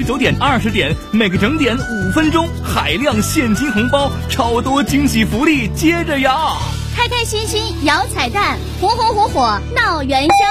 19点、20点，每个整点5分钟，海量现金红包，超多惊喜福利接着摇， 开开心心摇彩蛋，红红火火闹元宵。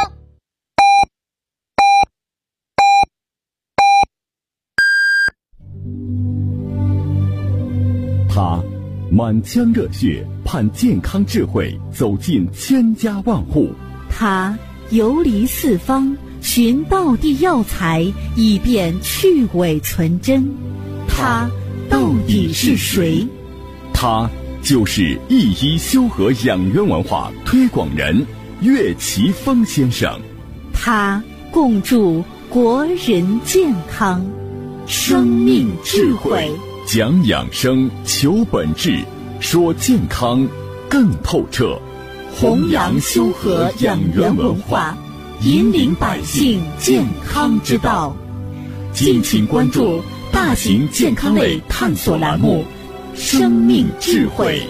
他满腔热血盼健康智慧走进千家万户， 他游离四方寻道地药材，以便去伪存真。他到底是谁？ 他就是一医修和养元文化推广人岳奇峰先生。 他共筑国人健康，生命智慧， 讲养生，求本质，说健康更透彻， 弘扬修和养元文化，引领百姓健康之道。敬请关注大型健康类探索栏目《生命智慧》。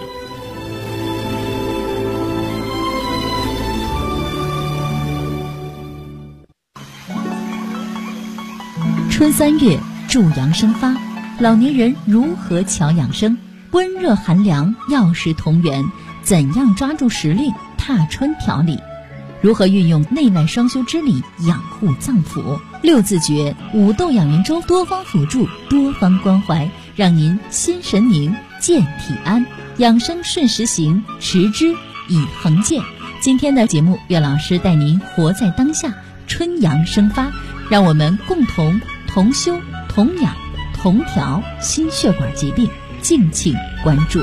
春3月，助阳生发，老年人如何调养生？温热寒凉，药食同源，怎样抓住时令，踏春调理？如何运用内外双修之理养护脏腑？6字诀5豆养元粥，多方辅助，多方关怀，让您心神宁，健体安，养生顺时行，持之以恒健。今天的节目，岳老师带您活在当下，春阳生发，让我们共同同修同养同调心血管疾病，敬请关注。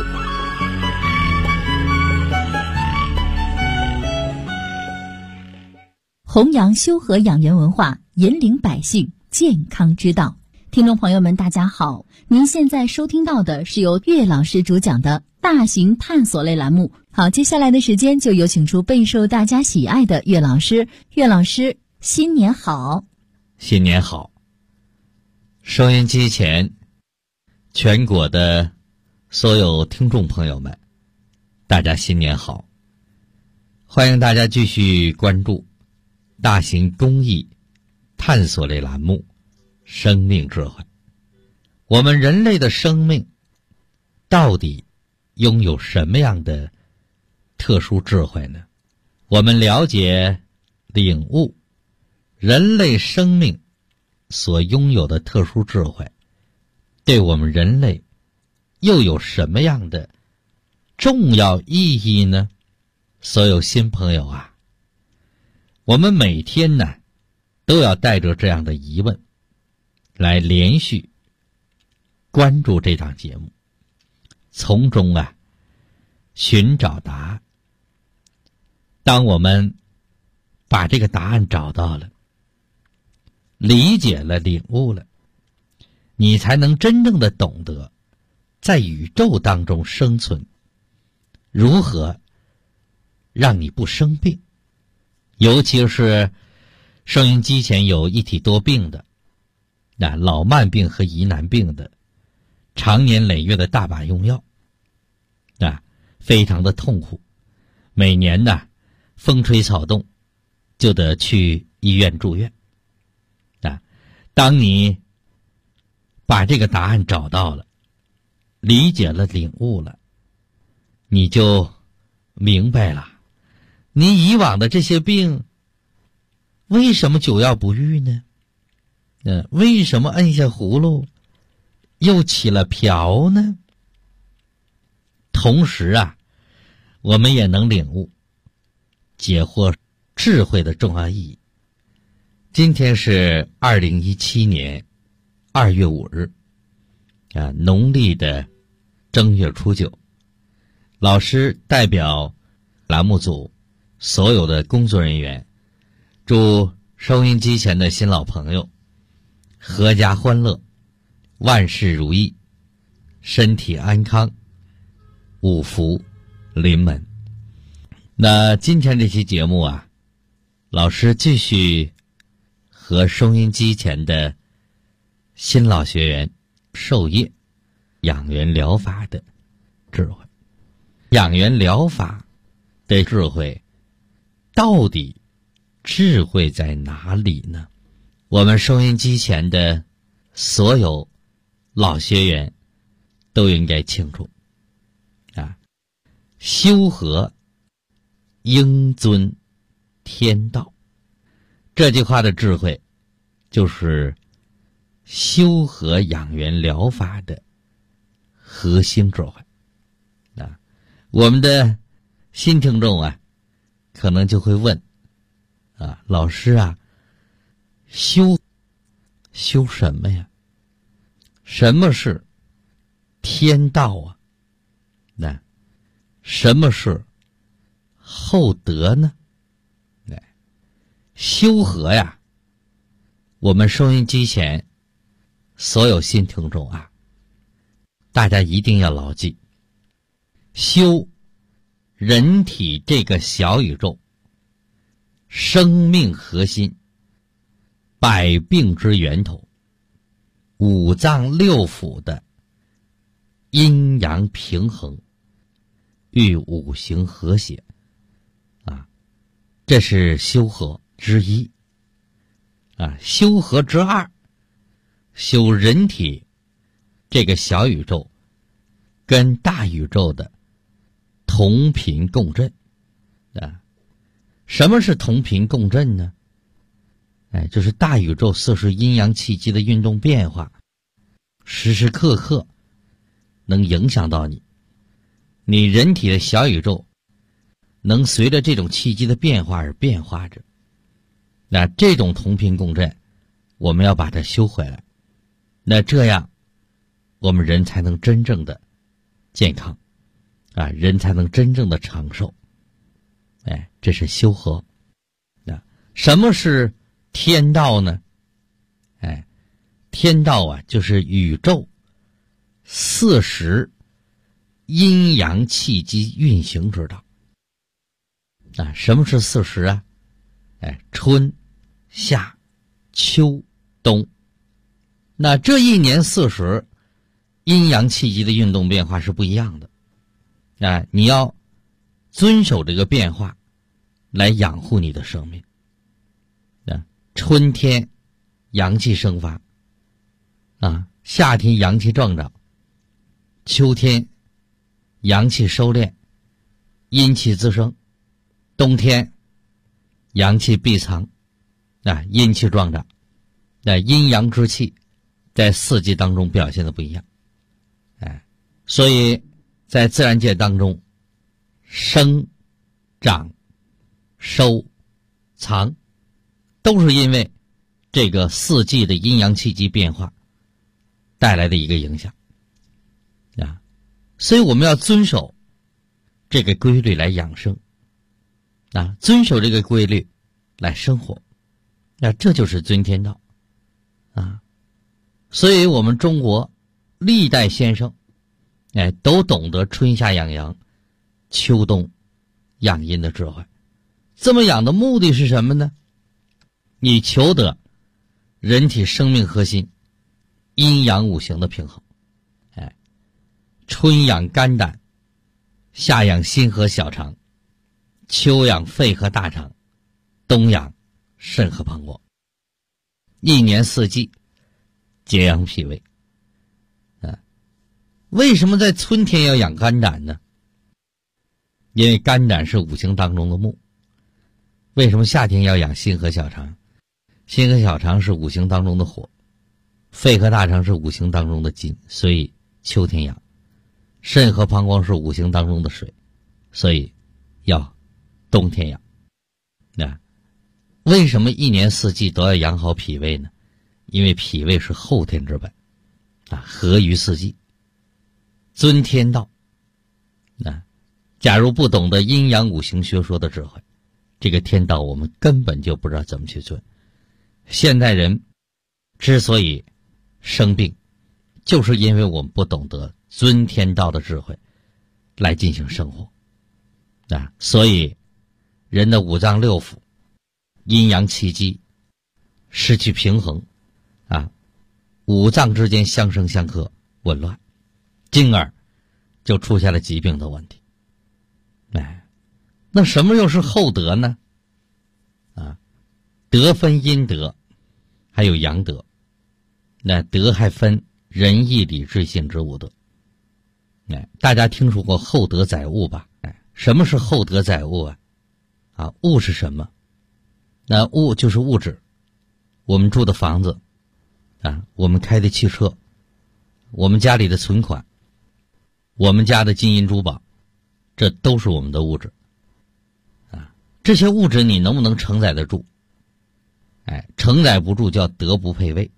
弘扬修和养元文化，引领百姓健康之道。听众朋友们，大家好，您现在收听到的是由岳老师主讲的大型探索类栏目。好，接下来的时间就有请出备受大家喜爱的岳老师。岳老师，新年好！ 新年好！收音机前全国的所有听众朋友们，大家新年好！欢迎大家继续关注大型公益探索类栏目《生命智慧》。我们人类的生命到底拥有什么样的特殊智慧呢？我们了解、领悟人类生命所拥有的特殊智慧，对我们人类又有什么样的重要意义呢？所有新朋友啊，我们每天呢都要带着这样的疑问来连续关注这档节目，从中啊寻找答案。当我们把这个答案找到了，理解了，领悟了，你才能真正的懂得在宇宙当中生存，如何让你不生病。尤其是收音机前有一体多病的，老慢病和疑难病的，常年累月的大把用药，非常的痛苦。每年呢，风吹草动就得去医院住院。当你把这个答案找到了，理解了，领悟了，你就明白了，你以往的这些病为什么久药不愈呢？为什么摁下葫芦又起了瓢呢？同时啊，我们也能领悟解惑智慧的重要意义。今天是2017年2月5日，农历的正月初9。老师代表栏目组所有的工作人员，祝收音机前的新老朋友阖家欢乐，万事如意，身体安康，五福临门。那今天这期节目啊，老师继续和收音机前的新老学员授业养元疗法的智慧。养元疗法的智慧，到底智慧在哪里呢？我们收音机前的所有老学员都应该清楚啊。修和应遵天道，这句话的智慧就是修和养元疗法的核心智慧啊。我们的新听众啊，可能就会问啊，老师啊，修什么呀？什么是天道啊？那什么是厚德呢？修和呀，我们收音机前所有新听众啊，大家一定要牢记，修人体这个小宇宙生命核心，百病之源头，五脏六腑的阴阳平衡与五行和谐啊，这是修和之一啊。修和之二，修人体这个小宇宙跟大宇宙的同频共振啊。什么是同频共振呢？就是大宇宙色是阴阳气机的运动变化，时时刻刻能影响到你，你人体的小宇宙能随着这种气机的变化而变化着。那这种同频共振，我们要把它修回来，那这样我们人才能真正的健康啊，人才能真正的长寿。这是修和。什么是天道呢？天道啊，就是宇宙四时阴阳气机运行之道啊。什么是四时啊？春夏秋冬。那这一年四时阴阳气机的运动变化是不一样的啊，你要遵守这个变化来养护你的生命。春天阳气生发啊，夏天阳气壮长，秋天阳气收敛，阴气滋生，冬天阳气闭藏啊，阴气壮长。阴阳之气在四季当中表现的不一样。所以在自然界当中，生长收藏都是因为这个四季的阴阳气机变化带来的一个影响啊。所以我们要遵守这个规律来养生啊，遵守这个规律来生活，那这就是遵天道啊。所以我们中国历代先生都懂得春夏养阳，秋冬养阴的智慧。这么养的目的是什么呢？你求得人体生命核心阴阳五行的平衡。春养肝胆，夏养心和小肠，秋养肺和大肠，冬养肾和膀胱。一年四季节养脾胃。为什么在春天要养肝胆呢？因为肝胆是五行当中的木。为什么夏天要养心和小肠？心和小肠是五行当中的火，肺和大肠是五行当中的金，所以秋天养。肾和膀胱是五行当中的水，所以要冬天养。为什么一年四季都要养好脾胃呢？因为脾胃是后天之本啊，合于四季，遵天道。假如不懂得阴阳五行学说的智慧，这个天道我们根本就不知道怎么去遵。现代人之所以生病，就是因为我们不懂得遵天道的智慧来进行生活所以人的五脏六腑阴阳气机失去平衡五脏之间相生相克紊乱，进而就出现了疾病的问题。那什么又是厚德呢？德分阴德还有阳德那德还分仁义礼智信之五德。大家听说过厚德载物吧？什么是厚德载物啊？物是什么？那物就是物质，我们住的房子我们开的汽车，我们家里的存款，我们家的金银珠宝，这都是我们的物质这些物质你能不能承载得住？承载不住叫德不配位。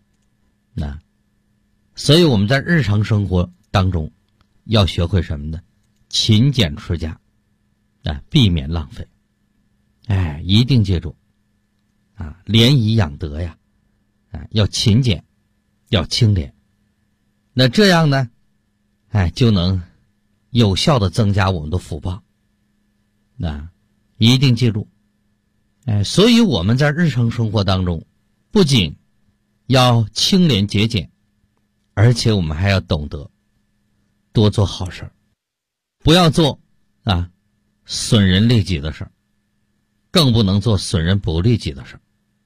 所以我们在日常生活当中要学会什么呢？勤俭持家避免浪费。一定记住廉以养德呀，要勤俭，要清廉。那这样呢就能有效的增加我们的福报。一定记住所以我们在日常生活当中不仅要清廉节俭，而且我们还要懂得多做好事，不要做损人利己的事儿，更不能做损人不利己的事儿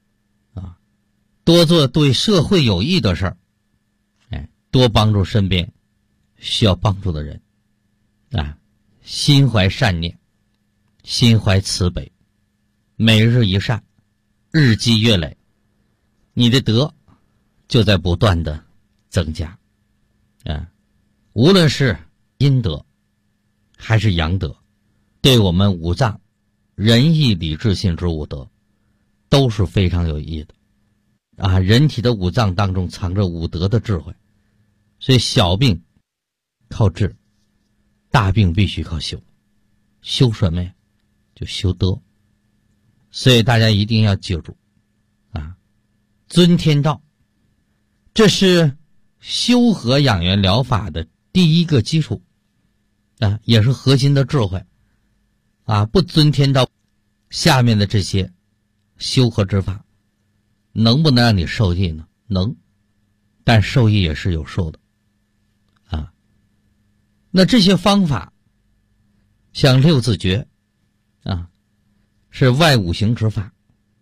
多做对社会有益的事儿多帮助身边需要帮助的人心怀善念，心怀慈悲，每日一善，日积月累，你的德就在不断的增加无论是阴德还是阳德，对我们五脏仁义礼智信之五德都是非常有意义的人体的五脏当中藏着五德的智慧，所以小病靠治，大病必须靠修。修什么呀？就修德。所以大家一定要记住尊天道，这是修和养元疗法的第一个基础也是核心的智慧不尊天道，下面的这些修和之法能不能让你受益呢？能，但受益也是有数的那这些方法像六字诀是外五行之法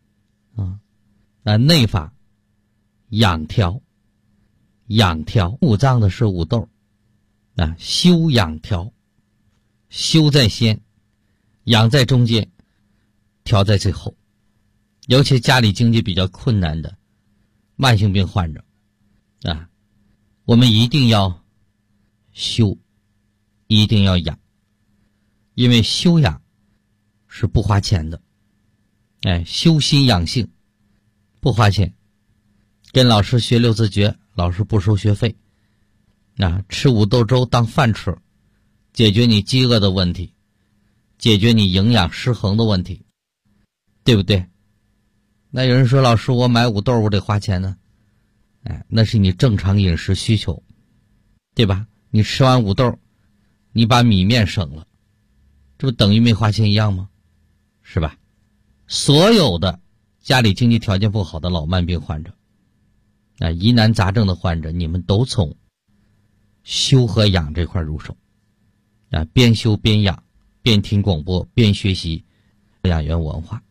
内法养调五脏的是五斗修养调，修在先，养在中间，调在最后。尤其家里经济比较困难的慢性病患者我们一定要修，一定要养，因为修养是不花钱的修心养性不花钱，跟老师学六字诀，老师不收学费吃五豆粥当饭吃，解决你饥饿的问题，解决你营养失衡的问题，对不对？那有人说老师我买五豆我得花钱呢那是你正常饮食需求，对吧？你吃完五豆你把米面省了，这不等于没花钱一样吗？是吧？所有的家里经济条件不好的老慢病患者疑难杂症的患者，你们都从修和养这块入手边修边养，边听广播边学习养元文化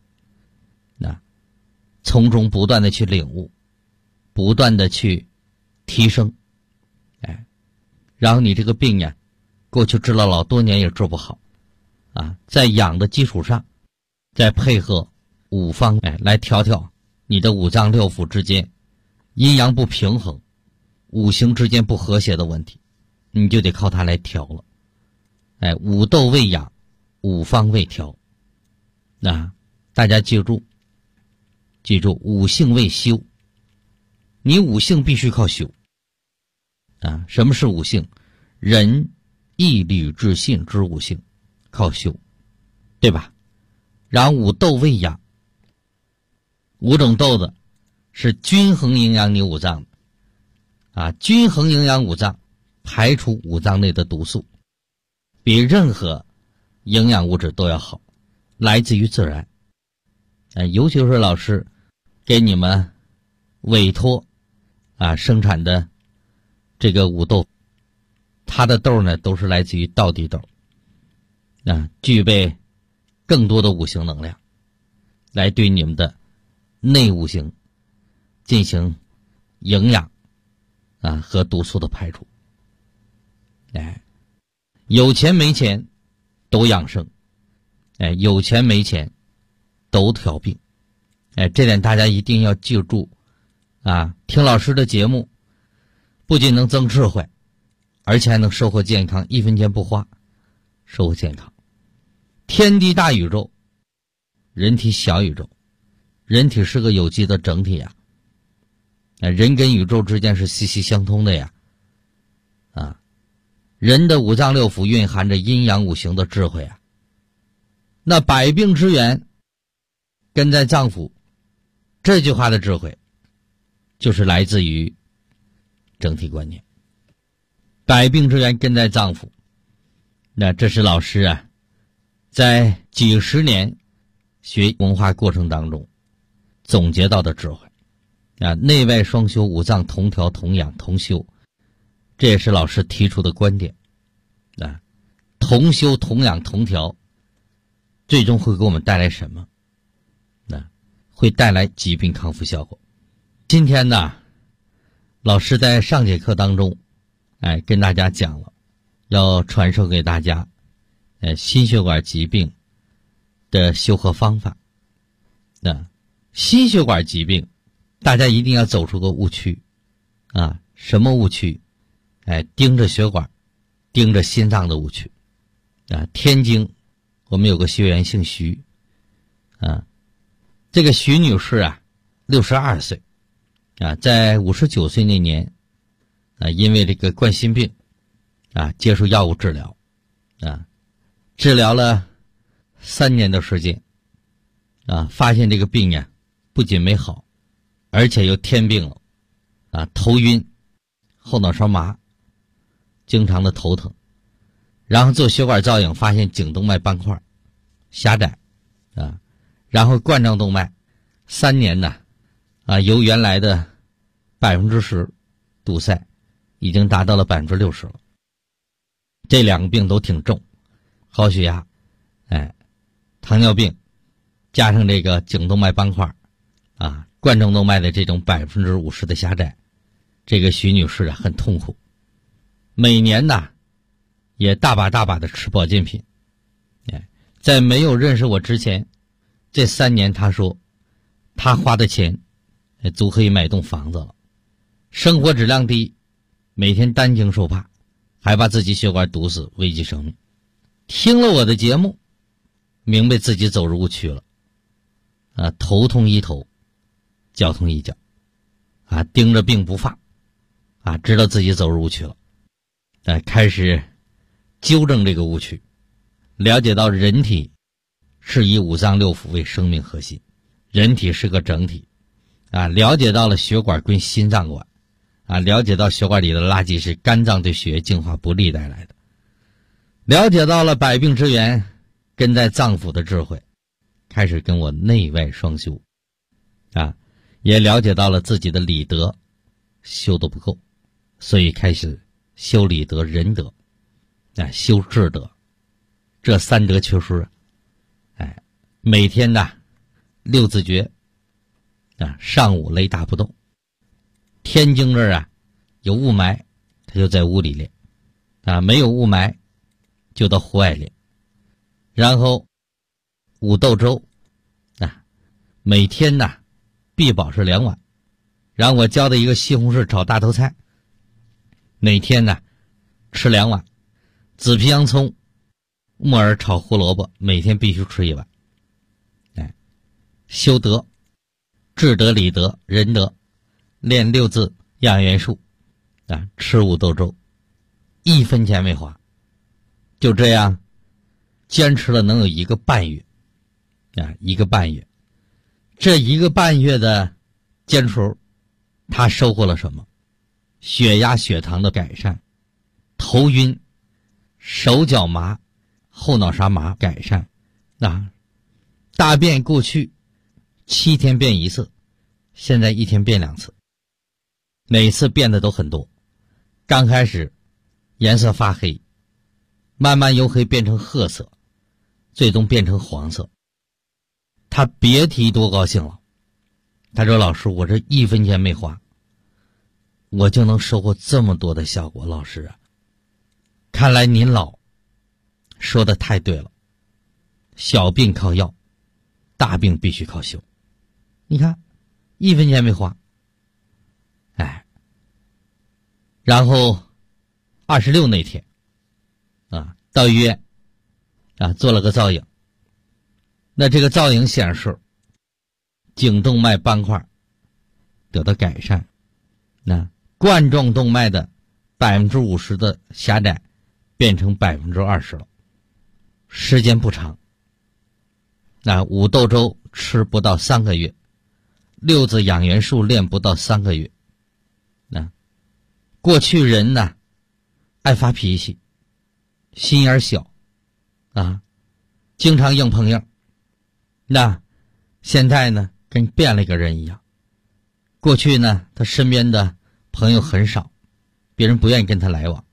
从中不断的去领悟，不断的去提升然后你这个病呀过去治了老多年也治不好在养的基础上再配合五方来调你的五脏六腑之间阴阳不平衡，五行之间不和谐的问题，你就得靠它来调了五斗为养，五方为调大家记住五性为修，你五性必须靠修什么是五性？仁义礼智信之五性靠修，对吧？然后五斗为养，五种豆子是均衡营养你五脏均衡营养五脏，排除五脏内的毒素，比任何营养物质都要好，来自于自然尤其是老师给你们委托生产的这个五豆，它的豆呢都是来自于道地豆具备更多的五行能量，来对你们的内五行进行营养和毒素的排除。有钱没钱都养生，有钱没钱都调病，这点大家一定要记住听老师的节目不仅能增智慧，而且还能收获健康，1分钱不花，收获健康。天地大宇宙，人体小宇宙，人体是个有机的整体呀，人跟宇宙之间是息息相通的呀，人的五脏六腑蕴含着阴阳五行的智慧啊。那百病之源根在脏腑，这句话的智慧就是来自于整体观念。百病之源根在脏腑，那这是老师在几十年学文化过程当中总结到的智慧内外双修，五脏同调同养同修，这也是老师提出的观点同修同养同调，最终会给我们带来什么？会带来疾病康复效果。今天呢，老师在上节课当中跟大家讲了，要传授给大家心血管疾病的修和方法。心血管疾病大家一定要走出个误区什么误区？盯着血管盯着心脏的误区天津我们有个学员姓徐这个徐女士62岁在59岁那年因为这个冠心病接受药物治疗治疗了3年的时间发现这个病不仅没好，而且又添病了头晕，后脑勺麻，经常的头疼，然后做血管造影发现颈动脉斑块狭窄然后冠状动脉3年由原来的10%堵塞已经达到了60%了。这2个病都挺重，高血压糖尿病加上这个颈动脉斑块冠状动脉的这种50%的狭窄，这个徐女士很痛苦，每年也大把的吃保健品。在没有认识我之前，这3年她说她花的钱足可以买栋房子了，生活质量低，每天担惊受怕，还把自己血管堵死，危及生命。听了我的节目，明白自己走入误区了头痛医头，脚痛医脚盯着病不放知道自己走入误区了开始纠正这个误区，了解到人体是以五脏六腑为生命核心，人体是个整体了解到了血管归心脏管了解到血管里的垃圾是肝脏对血液净化不利带来的，了解到了百病之源根在脏腑的智慧，开始跟我内外双修也了解到了自己的理德修得不够，所以开始修理德仁德修智德，这3德缺失每天6字诀上午雷打不动，天津这儿有雾霾他就在屋里练没有雾霾就到户外练，然后五豆粥每天必保是2碗，然后我教的一个西红柿炒大头菜每天吃2碗，紫皮洋葱木耳炒胡萝卜每天必须吃1碗修德智德理德仁德，练6字养元术吃五豆粥，1分钱没花，就这样坚持了能有1个半月1个半月，这1个半月的坚持他收获了什么？血压血糖的改善，头晕手脚麻后脑勺麻改善大便过去7天变1次，现在1天变2次，每次变的都很多，刚开始颜色发黑，慢慢由黑变成褐色，最终变成黄色。他别提多高兴了，他说老师我这1分钱没花， 我就能收获这么多的效果。老师啊，看来您老说的太对了，小病靠药，大病必须靠修。你看1分钱没花，然后26那天到医院做了个造影，那这个造影显示颈动脉斑块得到改善，那冠状动脉的50%的狭窄变成20%了，时间不长。那五豆粥吃不到3个月，6字养元术练不到3个月。过去人呢爱发脾气，心眼小经常硬碰硬，那现在呢跟变了一个人一样。过去呢他身边的朋友很少，别人不愿意跟他来往，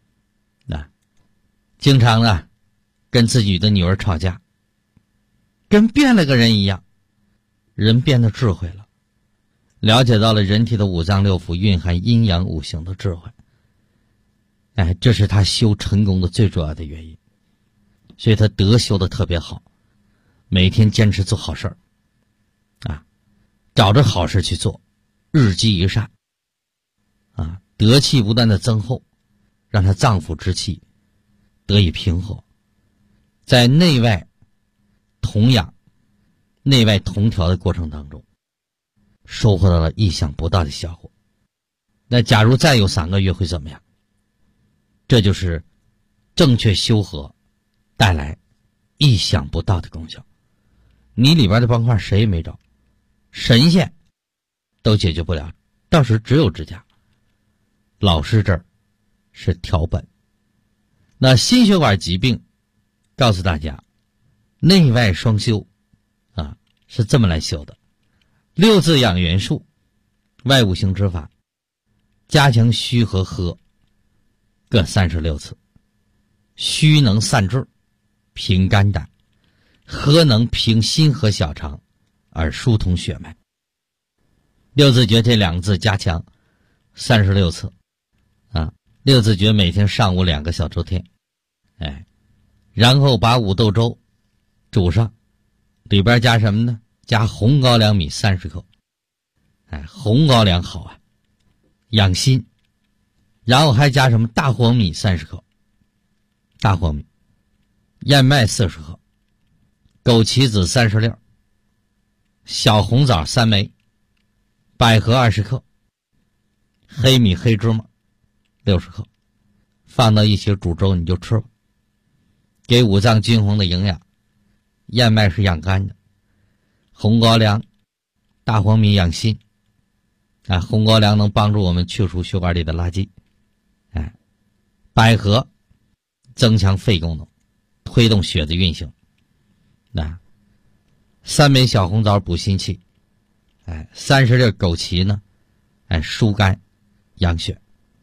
经常呢跟自己的女儿吵架，跟变了个人一样。人变得智慧了，了解到了人体的5脏6腑蕴含阴阳5行的智慧，这是他修成功的最主要的原因。所以他德修的特别好，每天坚持做好事儿找着好事去做，日积一善德气不断的增厚，让他脏腑之气得以平和，在内外同养、内外同调的过程当中，收获到了意想不到的效果。那假如再有3个月会怎么样？这就是正确修和带来意想不到的功效。你里边的斑块谁也没找，神仙都解决不了，到时只有支架。老师这儿是调本。那心血管疾病告诉大家，内外双修是这么来修的：6字养元术，外5行之法，加强虚和和各36次。虚能散滞平肝胆，和能平心和小肠而疏通血脉。6字诀这2个字加强36次6字诀每天上午2个小周天，然后把五豆粥煮上，里边加什么呢？加红高粱米30克。红高粱好养心。然后还加什么？大黄米30克，大黄米，燕麦40克，枸杞子30粒，小红枣3枚，百合20克，黑米黑芝麻60克，放到一起煮粥你就吃吧，给5脏均衡的营养。燕麦是养肝的，红高粱、大黄米养心红高粱能帮助我们去除血管里的垃圾，百合增强肺功能，推动血的运行，3枚小红枣补心气，30粒枸杞呢疏肝养血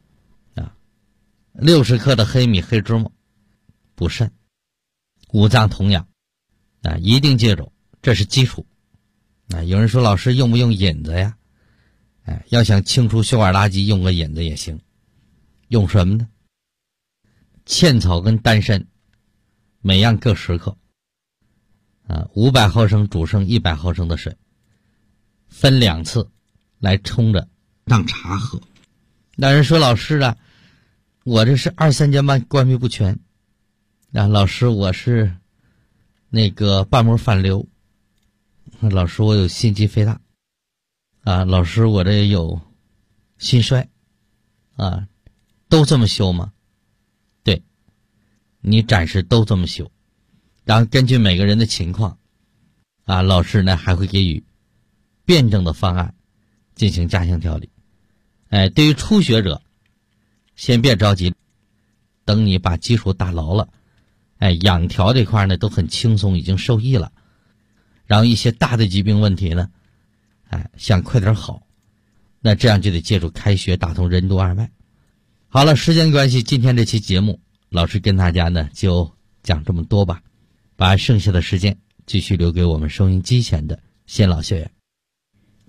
，60克的黑米黑芝麻补肾，5脏同养一定记住，这是基础有人说老师用不用引子呀？要想清除血管垃圾，用个引子也行。用什么呢？茜草跟丹参每样各10克500毫升煮剩100毫升的水，分2次来冲着当茶喝。那人说老师我这是2、3间半关闭不全老师我是那个瓣膜反流，老师我有心肌肥大老师我这有心衰都这么修吗？对，你暂时都这么修，然后根据每个人的情况老师呢还会给予辩证的方案进行加强调理。对于初学者先别着急，等你把基础打牢了养调这块呢都很轻松，已经受益了，然后一些大的疾病问题呢想快点好，那这样就得借助开穴打通任督二脉。好了，时间关系，今天这期节目老师跟大家呢就讲这么多吧，把剩下的时间继续留给我们收音机前的先老学员。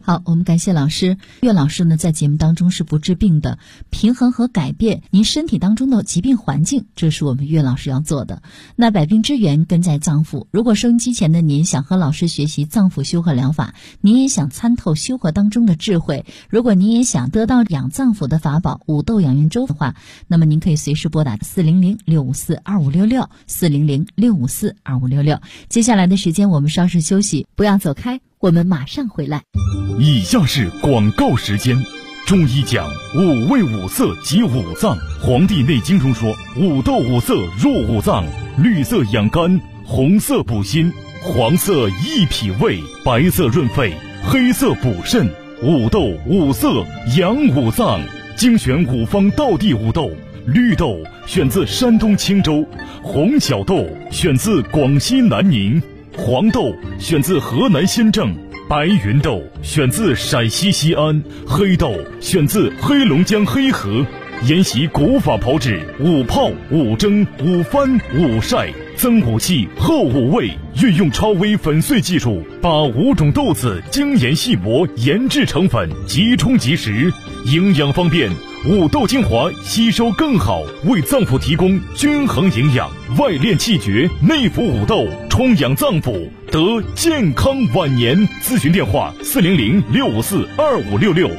好，我们感谢老师。岳老师呢，在节目当中是不治病的，平衡和改变您身体当中的疾病环境，这是我们岳老师要做的。那百病之源根在脏腑，如果收音机前的您想和老师学习脏腑修和疗法，您也想参透修和当中的智慧，如果您也想得到养脏腑的法宝五豆养元粥的话，那么您可以随时拨打400-654-2566 400-654-2566。接下来的时间我们稍事休息，不要走开，我们马上回来。 以下是广告时间。中医讲五味五色及五脏，《黄帝内经》中说五豆五色入五脏，绿色养肝，红色补心，黄色益脾胃，白色润肺，黑色补肾。五豆五色养五脏，精选五方道地五豆。绿豆选自山东青州，红小豆选自广西南宁，黄豆选自河南新郑，白云豆选自陕西西安，黑豆选自黑龙江黑河。沿袭古法炮制，五泡、五蒸、五翻、五晒，增五气，厚五味，运用超微粉碎技术，把5种豆子精研细磨，研制成粉，即冲即食，营养方便。五豆精华吸收更好，为脏腑提供均衡营养，外练气绝，内服五豆，充养脏腑，得健康晚年。咨询电话400-654-2566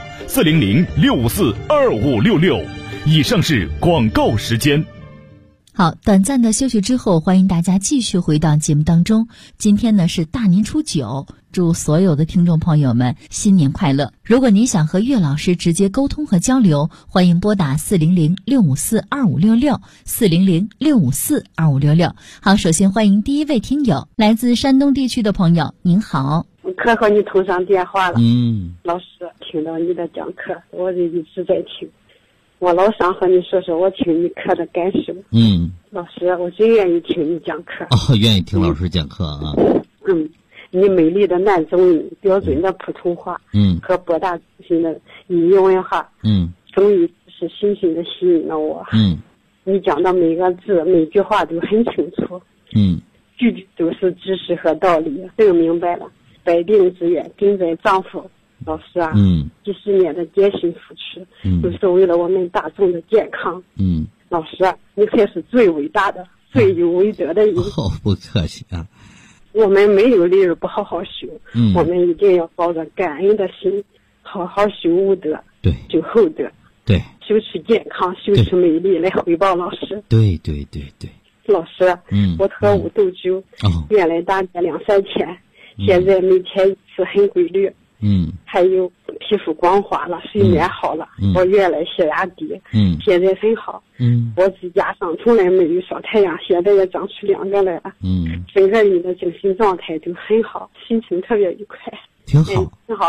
400-654-2566。以上是广告时间。 好，短暂的休息之后，欢迎大家继续回到节目当中。今天呢是大年初9，祝所有的听众朋友们新年快乐。如果您想和岳老师直接沟通和交流，欢迎拨打400-654-2566 400-654-2566。好，首先欢迎第一位听友，来自山东地区的朋友，您好。 可和你通上电话了。老师，听到你的讲课，我就一直在听。我老想和你说说我听你课的感受。老师，我最愿意听你讲课。 愿意听老师讲课啊。 你美丽的男中语，标准的普通话，和博大精深的语言文化，终于是深深的吸引了我。你讲的每个字每句话都很清楚，句句都是知识和道理，更明白了。百病之源根在脏腑。老师啊，几十年的艰辛付出，都是为了我们大众的健康。老师啊，你才是最伟大的、最有伟德的人。 不客气啊。 我们没有理由不好好修，我们一定要抱着感恩的心，好好修武德， 对， 修厚德， 对， 修出健康，修出美丽来回报老师。 对。 老师，我喝五豆粥，原来大概2-3天，现在每天一次很规律。还有皮肤光滑了，睡眠好了，我原来血压低，现在很好。我指甲上从来没有晒太阳，现在也长出2个来了。整个人的精神状态都很好，心情特别愉快。 挺好。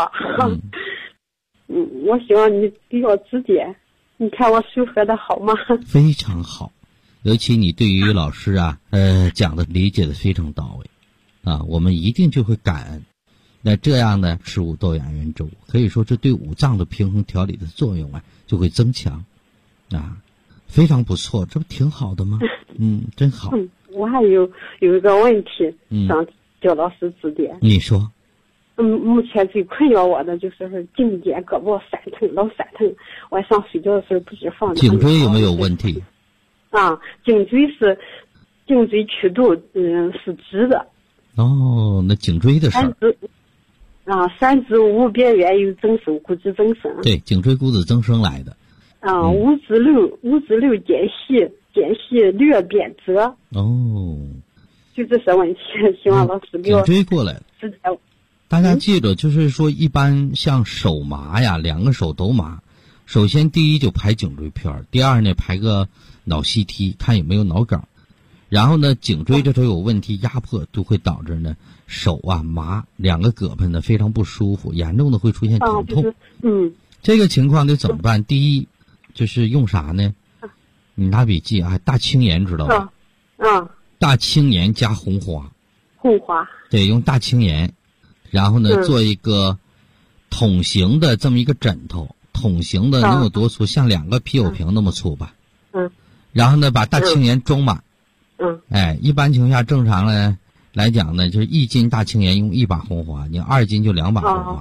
我希望你给我指点，你看我修合的好吗？ 非常好，尤其你对于老师啊，讲的理解的非常到位，我们一定就会感恩。那这样呢，吃五豆养元粥，可以说这对五脏的平衡调理的作用就会增强，非常不错，这不挺好的吗？真好。 我还有一个问题想叫老师指点。 你说。 目前最困扰我的就是颈肩胳膊酸疼，老酸疼。晚上睡觉的时候不知放。 颈椎有没有问题？ 颈椎曲度是直的。 那颈椎的事儿。 三至五边缘有增生，骨质增生。 对，颈椎骨质增生来的。 5至6间隙略变折。就这些问题，希望老师给我。 颈椎过来的。大家记着，就是说一般像手麻呀，2个手都麻，首先第一就排颈椎片，第二呢排个脑 CT 看有没有脑梗，然后呢颈椎这头有问题压迫，都会导致呢手麻，2个胳膊呢非常不舒服，严重的会出现疼痛。这个情况得怎么办？第一就是用啥呢？你拿笔记啊，大青盐知道吧？大青盐加红花。对，用大青盐，然后呢做一个筒形的这么一个枕头，筒形的能有多粗？像2个啤酒瓶那么粗吧。然后呢把大青盐装满。一般情况下正常来讲呢，就是1斤大青盐用1把红花，你2斤就2把红花，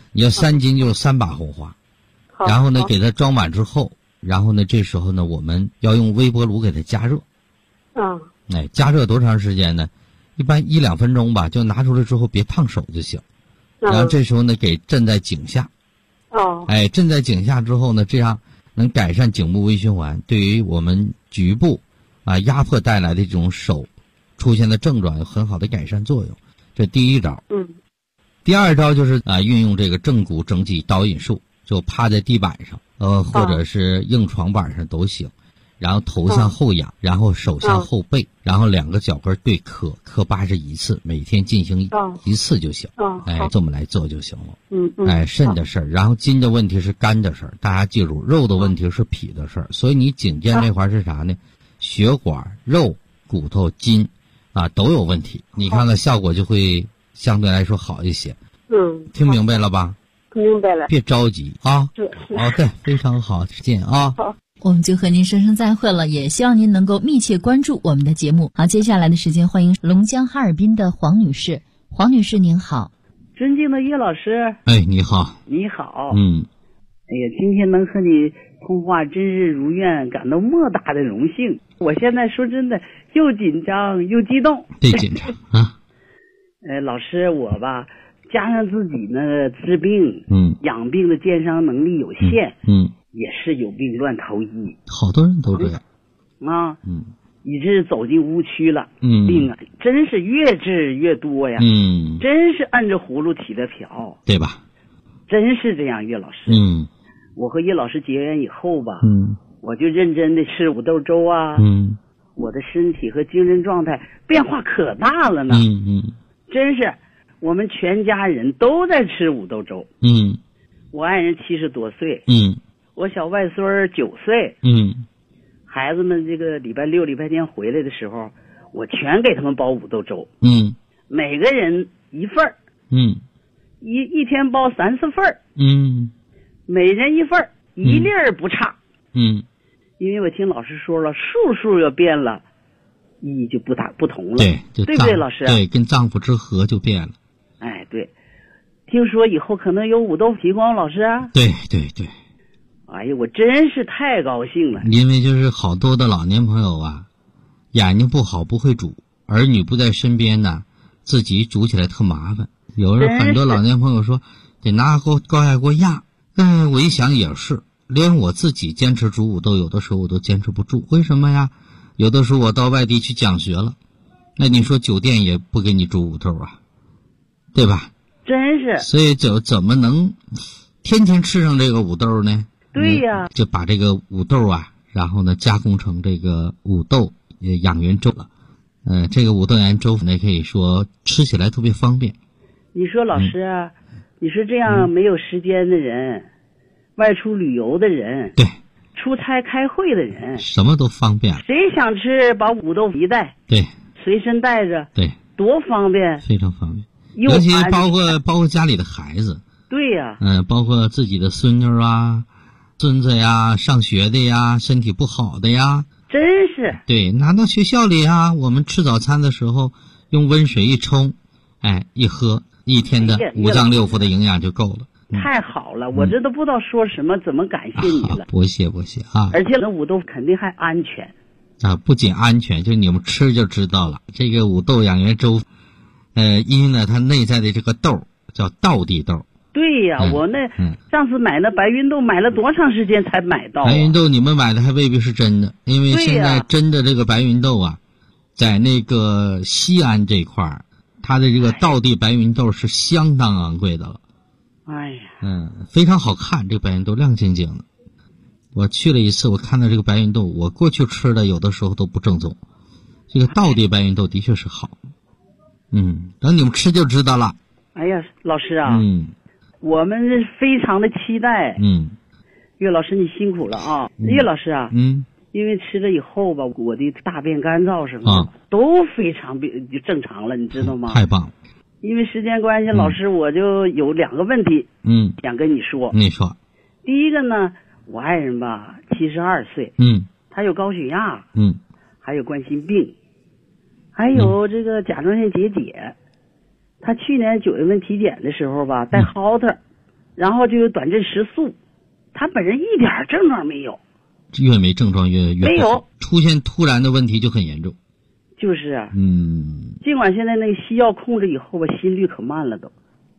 你要3斤就3把红花，然后呢给它装满之后，然后呢这时候呢我们要用微波炉给它加热。加热多长时间呢？一般1-2分钟吧，就拿出来之后别烫手就行。然后这时候呢给震在颈下。震在颈下之后呢，这样能改善颈部微循环，对于我们局部压迫带来的这种手出现的症状有很好的改善作用。这第一招。第二招就是运用这个正骨整脊导引术，就趴在地板上，或者是硬床板上都行。然后头向后仰，然后手向后背，然后2个脚跟对磕81次，每天进行1次就行。这么来做就行了。肾的事儿，然后筋的问题是肝的事儿，大家记住，肉的问题是脾的事儿。所以你颈肩这块是啥呢？血管、肉、骨头、筋都有问题。你看看效果就会相对来说好一些。听明白了吧？ 明白了。 别着急啊。对，非常好，再见啊。 好。 我们就和您说声再会了，也希望您能够密切关注我们的节目。好，接下来的时间欢迎龙江哈尔滨的黄女士。黄女士您好。 尊敬的叶老师。 你好。 你好。今天能和你通话真是如愿，感到莫大的荣幸。我现在说真的又紧张又激动。 别紧张啊。 老师，我吧加上自己呢治病养病的健伤能力有限，也是有病乱投医， 好多人都这样以致走进误区了。病啊真是越治越多呀。真是按着葫芦起的瓢， 对吧？ 真是这样。叶老师，我和叶老师结缘以后吧，我就认真的吃五豆粥啊。我的身体和精神状态变化可大了呢。真是我们全家人都在吃五豆粥。我爱人70多岁。我小外孙9岁。孩子们这个礼拜6、礼拜天回来的时候，我全给他们包五豆粥。每个人1份。一天包3、4份。每人1份，一粒儿不差。因为我听老师说了，数要变了，意义就不同了。对不对，老师？ 对，跟脏腑之和就变了。 对。听说以后可能有五豆提光，老师啊？ 对。 哎呀，我真是太高兴了。 因为就是好多的老年朋友眼睛不好不会煮，儿女不在身边呢，自己煮起来特麻烦。有人很多老年朋友说得拿高压锅压，我一想也是，连我自己坚持煮五豆，有的时候我都坚持不住。为什么呀？有的时候我到外地去讲学了，那你说酒店也不给你煮五豆对吧？ 真是。 所以怎么能天天吃上这个五豆呢？ 对呀。 就把这个五豆然后呢加工成这个五豆养元粥了。这个五豆养元粥呢可以说吃起来特别方便。 你说老师你说这样没有时间的人，外出旅游的人， 对， 出差开会的人， 什么都方便了。 谁想吃把五豆一袋， 对， 随身带着， 对， 多方便， 非常方便。尤其包括家里的孩子， 对呀， 包括自己的孙女孙子上学的身体不好的真是。 对，拿到学校里我们吃早餐的时候用温水一冲，一喝，一天的5脏6腑的营养就够了。 太好了，我这都不知道说什么，怎么感谢你了。 不谢而且那五豆肯定还安全不仅安全，就你们吃就知道了。这个五豆养元粥因为呢它内在的这个豆叫道地豆。 对呀，我上次买那白芸豆买了多长时间才买到白芸豆你们买的还未必是真的，因为现在真的这个白芸豆在那个西安这块它的这个道地白芸豆是相当昂贵的了。非常好看，这个白芸豆亮晶晶的。我去了一次，我看到这个白芸豆，我过去吃的有的时候都不正宗。这个道地白芸豆的确是好。等你们吃就知道了。 哎呀，老师我们非常的期待。岳老师你辛苦了岳老师因为吃了以后吧，我的大便干燥什么的都非常正常了，你知道吗？ 太棒了。 因为时间关系，老师我就有2个问题想跟你说。 你说。 第一个呢，我爱人吧72岁，他有高血压，还有冠心病，还有这个甲状腺结节。他去年9月份体检的时候吧，带 Holter， 然后就有短阵食宿，他本人一点症状没有， 越没症状越没有， 出现突然的问题就很严重。 就是啊，尽管现在那个西药控制以后吧，心率可慢了都。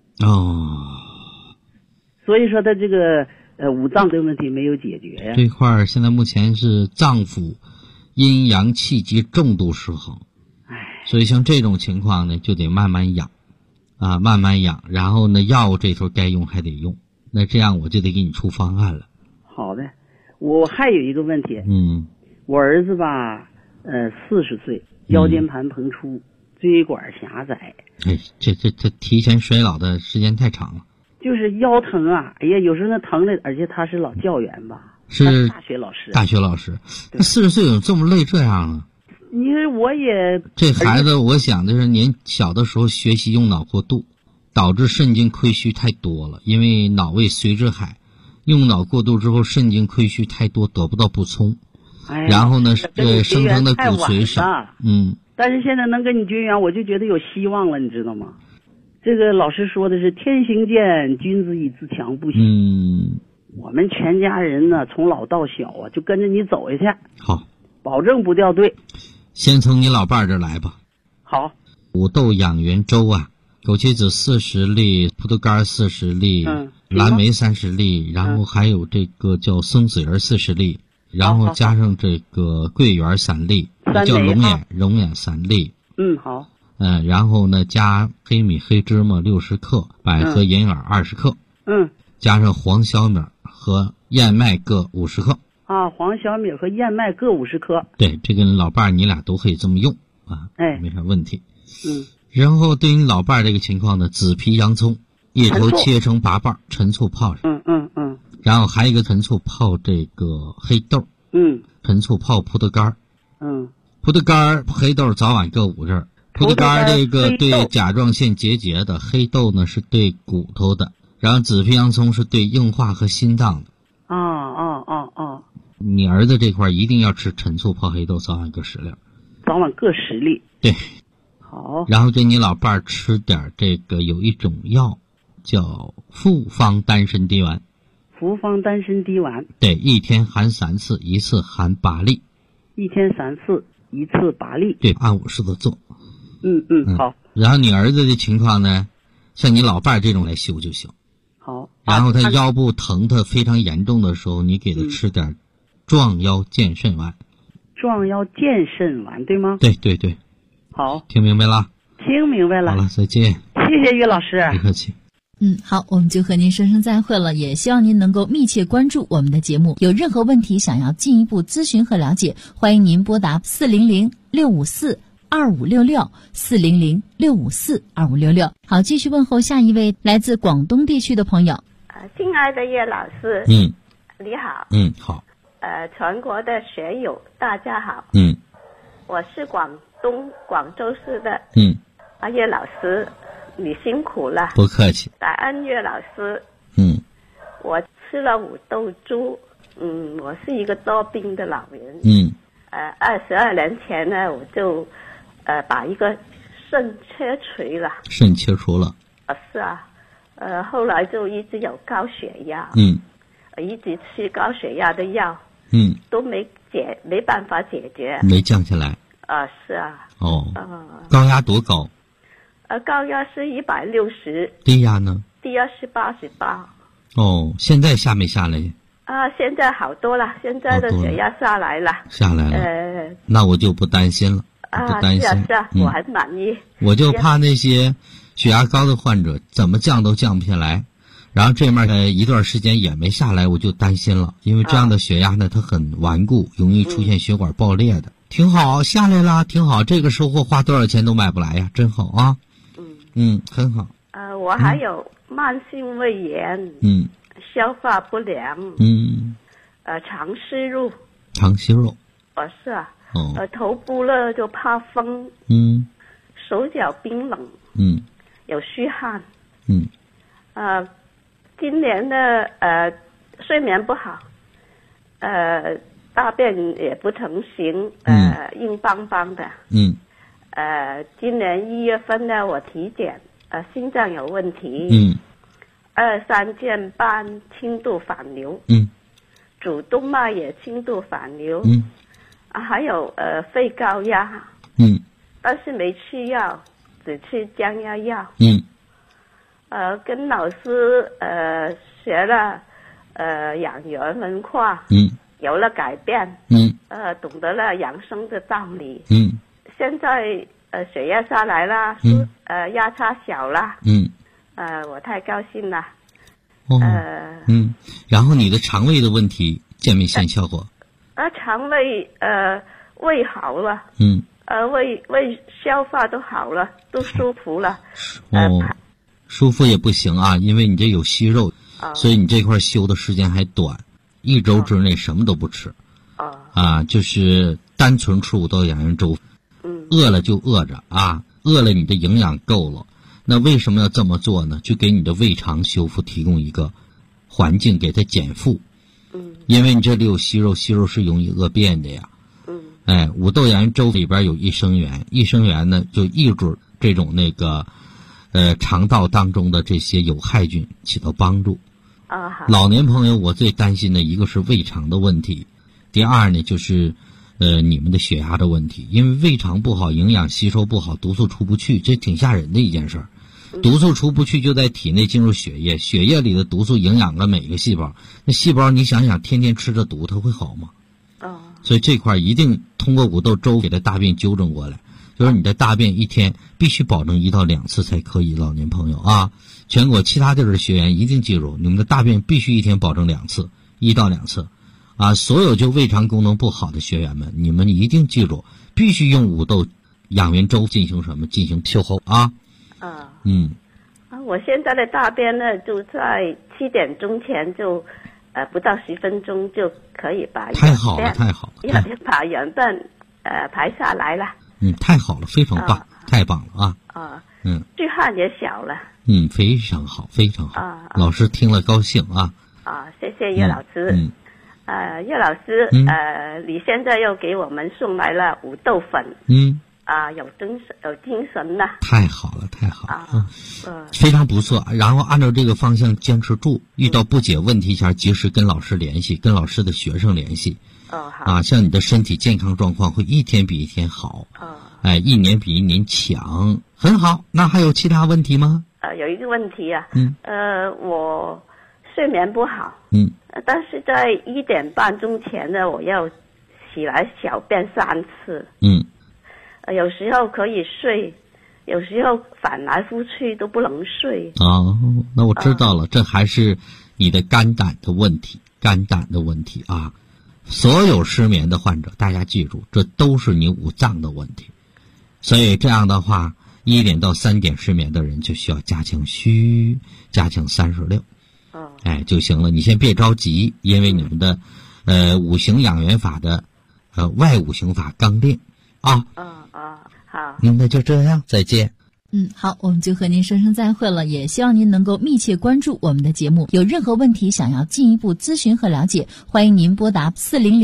所以说他这个五脏的问题没有解决呀。 这块现在目前是脏腑阴阳气机重度失衡，所以像这种情况呢，就得慢慢养，慢慢养，然后呢，药物这时候该用还得用，那这样我就得给你出方案了。 好的，我还有一个问题，我儿子吧，40岁，腰间盘膨出，椎管狭窄。 这提前衰老的时间太长了。 就是腰疼啊，哎呀，有时候那疼的，而且他是老教员吧， 是大学老师。 大学老师，40岁怎么这么累这样呢？ 因为我也这孩子，我想的是年小的时候学习用脑过度，导致肾精亏虚太多了，因为脑为髓之海，用脑过度之后肾精亏虚太多，得不到补充，然后呢生成的骨髓少。 但是现在能跟你绝缘，我就觉得有希望了，你知道吗？这个老师说的是天行健，君子以自强不息。我们全家人呢，从老到小啊，就跟着你走下去。 好， 保证不掉队。 先从你老伴儿这来吧。 好， 五豆养元粥啊，枸杞子40粒，葡萄干40粒，蓝莓30粒，然后还有这个叫松子仁40粒，然后加上这个桂圆3粒，叫龙眼3粒。 好。 然后呢，加黑米、黑芝麻60克，百合、银耳20克。加上黄小米和燕麦各50克。 黄小米和燕麦各50克。 对，这个老伴儿你俩都可以这么用啊，没啥问题。然后对于你老伴儿这个情况呢，紫皮洋葱一头切成8瓣，陈醋泡上。然后还有一个陈醋泡这个黑豆。陈醋泡葡萄干。葡萄干、黑豆早晚各5粒。葡萄干这个对甲状腺结节的，黑豆呢是对骨头的，然后紫皮洋葱是对硬化和心脏的。你儿子这块一定要吃陈醋泡黑豆，早晚各10粒。 早晚各10粒。 对。 好。 然后给你老伴儿吃点这个有一种药叫复方丹参滴丸。 复方丹参滴丸。 对，一天含3次，一次含8粒。 一天3次，一次8粒。 对，按我说的做。 好。 然后你儿子的情况呢，像你老伴儿这种来修就行。 好。 然后他腰部疼他非常严重的时候，你给他吃点壮腰健肾丸。 壮腰健肾丸对吗？ 对对对。 好。 听明白了？ 听明白了。 好了，再见。 谢谢于老师。 不客气。 好，我们就和您说声再会了，也希望您能够密切关注我们的节目。有任何问题想要进一步咨询和了解，欢迎您拨打400-654-2566，400-654-2566。好，继续问候下一位来自广东地区的朋友。 亲爱的叶老师，你好。 好。 全国的学友大家好。我是广州市的。叶老师，你辛苦了。 不客气。 感恩叶老师。我吃了5豆粥。我是一个多病的老人。22年前呢，我就把一个肾切除了。 肾切除了。 是啊。后来就一直有高血压。一直吃高血压的药。都没办法解决。 没降下来。 是啊。 高压多高？ 高压是160。 低压呢？ 低压是88。 现在下没下来？ 现在好多了，现在的血压下来了。 下来了。那我就不担心了。不担心。 是啊，我很满意。 我就怕那些血压高的患者怎么降都降不下来，然后这面一段时间也没下来，我就担心了，因为这样的血压呢，它很顽固，容易出现血管爆裂的。挺好，下来了，挺好。这个收获花多少钱都买不来呀，真好啊。很好。 我还有慢性胃炎。消化不良。肠息肉。 肠息肉。 是啊。头部呢就怕风。手脚冰冷。有虚汗。今年的睡眠不好。大便也不成形。硬邦邦的。今年1月份呢，我体检，心脏有问题。 3件半轻度反流，主动脉也轻度反流，还有肺高压，但是没吃药，只吃降压药，跟老师学了养元文化，有了改变，懂得了养生的道理，现在血压下来了，压差小了，我太高兴了。 然后你的肠胃的问题见没见效果？ 肠胃胃好了，胃消化都好了，都舒服了。 舒服也不行啊，因为你这有息肉，所以你这块休的时间还短，1周之内什么都不吃。就是单纯吃5豆养元粥，饿了就饿着啊，饿了你的营养够了。那为什么要这么做呢？就给你的胃肠修复提供一个环境，给它减负。因为你这里有息肉，息肉是容易饿便的呀。5豆养元粥里边有益生元，益生元呢就抑制这种肠道当中的这些有害菌，起到帮助。老年朋友，我最担心的一个是胃肠的问题，第二呢就是你们的血压的问题，因为胃肠不好，营养吸收不好，毒素出不去，这挺吓人的一件事儿。毒素出不去就在体内进入血液，血液里的毒素营养了每个细胞，那细胞你想想天天吃着毒它会好吗？所以这块一定通过5豆粥给它大便纠正过来，就是你的大便一天必须保证1到2次才可以，老年朋友啊，全国其他地儿的学员一定记住，你们的大便必须一天保证2次，1到2次所有就胃肠功能不好的学员们，你们一定记住，必须用5豆养元粥进行什么？进行秋后啊。 我现在的大便呢，就在7点钟前就不到10分钟就可以把太好了，太好了， 把养分排下来了。 太好了，非常棒，太棒了啊。 巨汗也小了。 非常好，非常好。老师听了高兴啊。 谢谢叶老师。叶老师，你现在又给我们送来了5豆粉。有精神了。太好了，太好了。非常不错。然后按照这个方向坚持住，遇到不解问题前及时跟老师联系，跟老师的学生联系。好。像你的身体健康状况会一天比一天好。一年比一年强，很好。那还有其他问题吗？有一个问题啊。我睡眠不好。但是在1点半钟前呢，我要起来小便3次。有时候可以睡，有时候翻来覆去都不能睡。那我知道了，这还是你的肝胆的问题，啊。所有失眠的患者，大家记住，这都是你5脏的问题。所以这样的话，1点到3点失眠的人就需要加强虚，加强36。就行了。你先别着急，因为你们的5行养元法的外5行法刚练啊。好。那就这样，再见。好，我们就和您说声再会了，也希望您能够密切关注我们的节目。有任何问题想要进一步咨询和了解，欢迎您拨打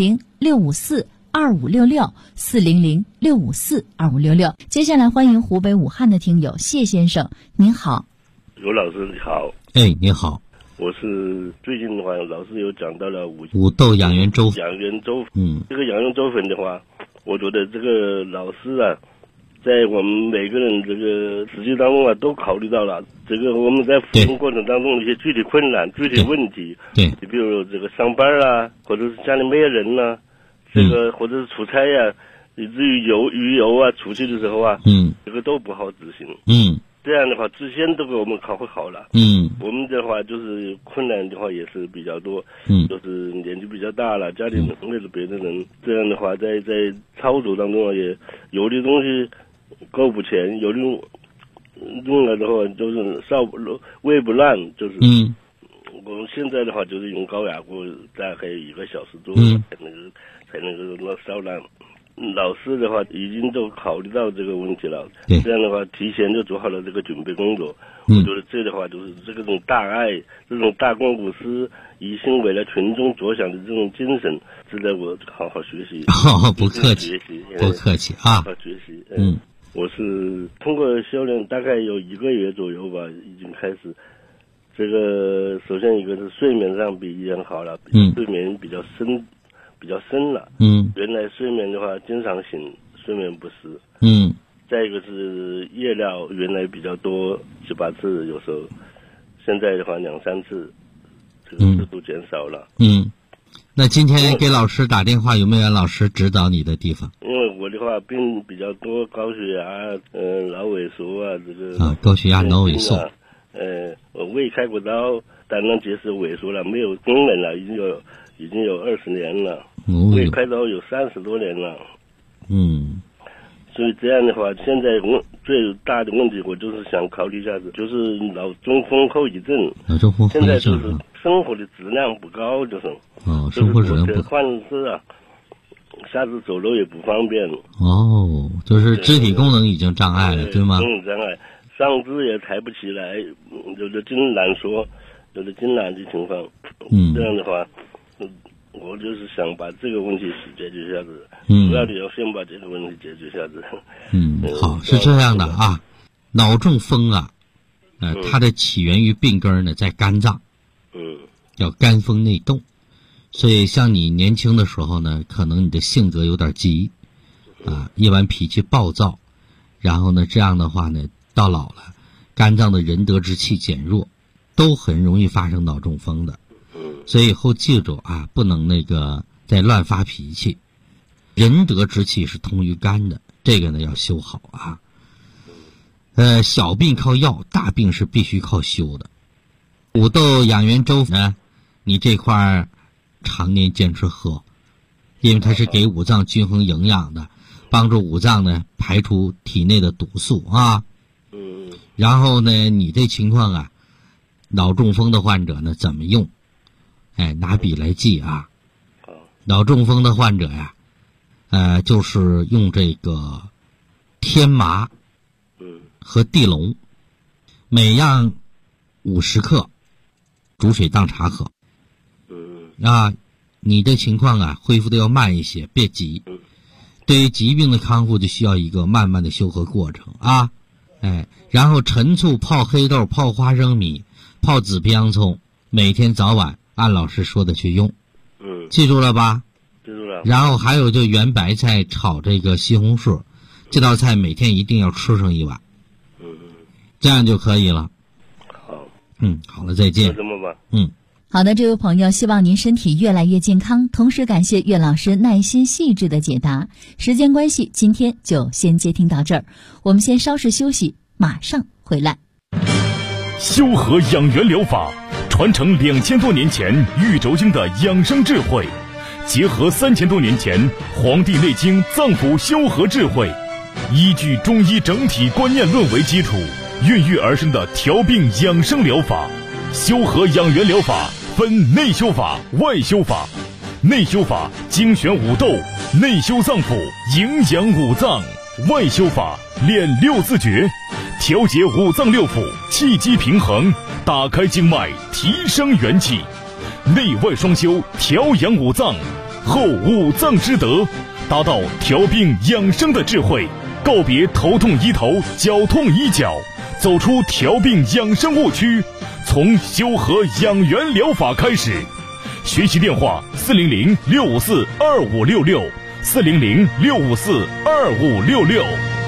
400-654-2566，400-654-2566。接下来欢迎湖北武汉的听友谢先生，您好。 刘老师你好。 你好。 我是最近的话，老师有讲到了 5豆养元粥。 这个养元粥粉的话，我觉得这个老师啊，在我们每个人这个实际当中啊，都考虑到了这个我们在服用过程当中的一些具体困难、具体问题。你比如这个上班啊，或者是家里没有人呢，这个或者是出差呀，以至于鱼油啊，出去的时候啊，这个都不好执行。这样的话，之前都给我们考会好了。我们的话就是困难的话也是比较多。就是年纪比较大了，家里人或者别的人，这样的话在操作当中也有的东西够不全，有的用了的话就是煨不烂，就是。我们现在的话就是用高压锅，大概1个小时左右才能够烧烂。老师的话已经都考虑到这个问题了，这样的话提前就做好了这个准备工作。我觉得这的话就是这种大爱，这种大公无私、一心为了群众着想的这种精神，值得我好好学习。不客气，不客气啊！好好学习。我是通过修炼大概有1个月左右吧，已经开始这个首先一个是睡眠上比以前好了，睡眠比较深了。原来睡眠的话经常醒，睡眠不实。再一个是夜尿原来比较多，7、8次，有时候现在的话2、3次，这个次数减少了。 那今天给老师打电话，有没有老师指导你的地方？ 因为我的话病比较多，高血压、脑萎缩啊，这个高血压、脑萎缩。 我胃开过刀，胆囊结石萎缩了，没有功能了，已经有20年了。胃开刀有30多年了。所以这样的话，现在最大的问题，我就是想考虑一下子，就是脑中风后遗症。现在就是生活的质量不高，就是生活质量不高， 患是啊，下次走路也不方便。 就是肢体功能已经障碍了，对吗？ 障碍，上肢也抬不起来，有的筋挛缩，有的筋挛的情况。这样的话，我就是想把这个问题解决一下子。主要的要先把这个问题解决一下子。 好，是这样的啊，脑中风啊，它的起源于病根呢在肝脏，叫肝风内动。所以像你年轻的时候呢，可能你的性格有点急，一般脾气暴躁，然后呢这样的话呢，到老了，肝脏的仁德之气减弱，都很容易发生脑中风的。所以以后记住啊，不能再乱发脾气。仁德之气是通于肝的，这个呢要修好啊。小病靠药，大病是必须靠修的。五豆养元粥呢，你这块常年坚持喝，因为它是给五脏均衡营养的，帮助五脏呢排出体内的毒素啊。然后呢，你这情况啊，脑中风的患者呢怎么用？拿笔来记啊。脑中风的患者呀，就是用这个天麻和地龙，每样50克，煮水当茶喝。你的情况啊，恢复的要慢一些，别急。对于疾病的康复，就需要一个慢慢的修和过程啊。然后陈醋泡黑豆，泡花生米，泡紫皮洋葱，每天早晚按老师说的去用。记住了吧？ 记住了。 然后还有就圆白菜炒这个西红柿，这道菜每天一定要吃上1碗。这样就可以了。 好。 好了，再见。 这么吧。 好的，这位朋友，希望您身体越来越健康，同时感谢岳老师耐心细致的解答。时间关系，今天就先接听到这儿，我们先稍事休息，马上回来。 修和养元疗法传承2000多年前玉轴经的养生智慧，结合3000多年前《黄帝内经》脏腑修和智慧，依据中医整体观念论为基础，孕育而生的调病养生疗法。修和养元疗法分内修法、外修法。内修法精选五豆，内修脏腑，营养五脏；外修法练6字诀，调节五脏六腑，气机平衡，打开经脉，提升元气。内外双修，调养五脏，后五脏之德，达到调病养生的智慧，告别头痛医头，脚痛医脚，走出调病养生误区，从修和养元疗法开始。学习电话400-654-2566 400-654-2566。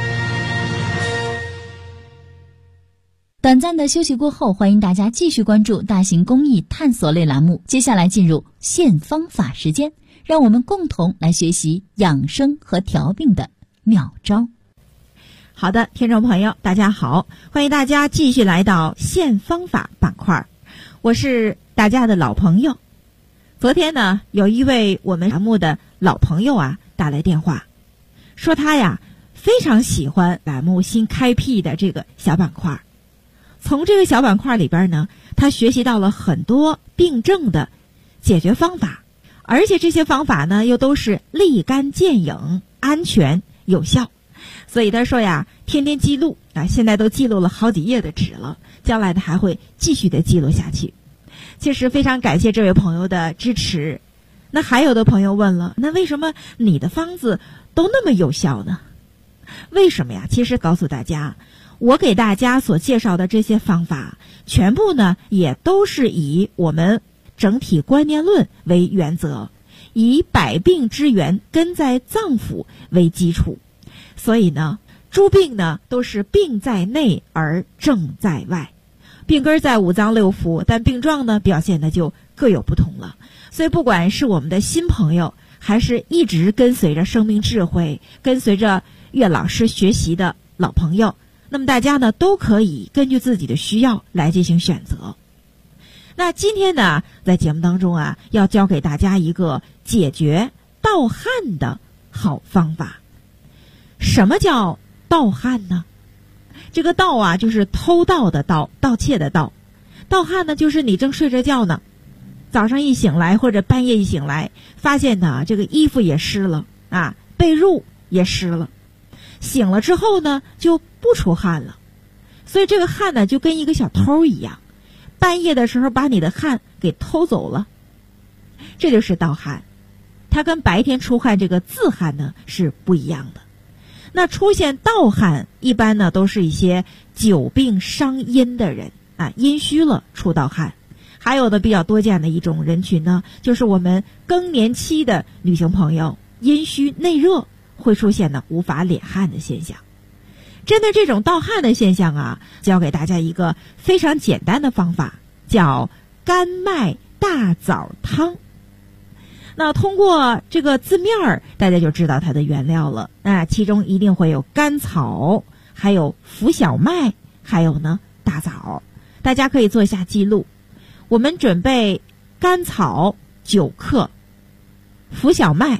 短暂的休息过后，欢迎大家继续关注大型公益探索类栏目。接下来进入现方法时间，让我们共同来学习养生和调病的妙招。 好的，听众朋友大家好，欢迎大家继续来到现方法板块，我是大家的老朋友。昨天呢，有一位我们栏目的老朋友啊打来电话，说他呀非常喜欢栏目新开辟的这个小板块。从这个小板块里边呢，他学习到了很多病症的解决方法，而且这些方法呢又都是立竿见影、安全有效。所以他说呀，天天记录啊，现在都记录了好几页的纸了，将来的还会继续的记录下去。其实非常感谢这位朋友的支持。那还有的朋友问了，那为什么你的方子都那么有效呢？为什么呀？其实告诉大家， 我给大家所介绍的这些方法，全部呢也都是以我们整体观念论为原则，以百病之源根在脏腑为基础。所以呢，诸病呢都是病在内而症在外，病根在五脏六腑，但病状呢表现的就各有不同了。所以不管是我们的新朋友，还是一直跟随着生命智慧，跟随着岳老师学习的老朋友，那么大家呢都可以根据自己的需要来进行选择。那今天呢，在节目当中啊，要教给大家一个解决盗汗的好方法。什么叫盗汗呢？这个盗啊，就是偷盗的盗，盗窃的盗。盗汗呢，就是你正睡着觉呢，早上一醒来或者半夜一醒来，发现呢这个衣服也湿了啊，被褥也湿了，醒了之后呢就不出汗了，所以这个汗呢就跟一个小偷一样，半夜的时候把你的汗给偷走了，这就是盗汗。它跟白天出汗这个自汗呢是不一样的。那出现盗汗一般呢都是一些久病伤阴的人啊，阴虚了出盗汗。还有的比较多见的一种人群呢，就是我们更年期的女性朋友，阴虚内热会出现呢无法敛汗的现象。针对这种盗汗的现象啊，教给大家一个非常简单的方法，叫甘麦大枣汤。那通过这个字面儿，大家就知道它的原料了。其中一定会有甘草，还有浮小麦，还有呢大枣。大家可以做一下记录。我们准备甘草9克，浮小麦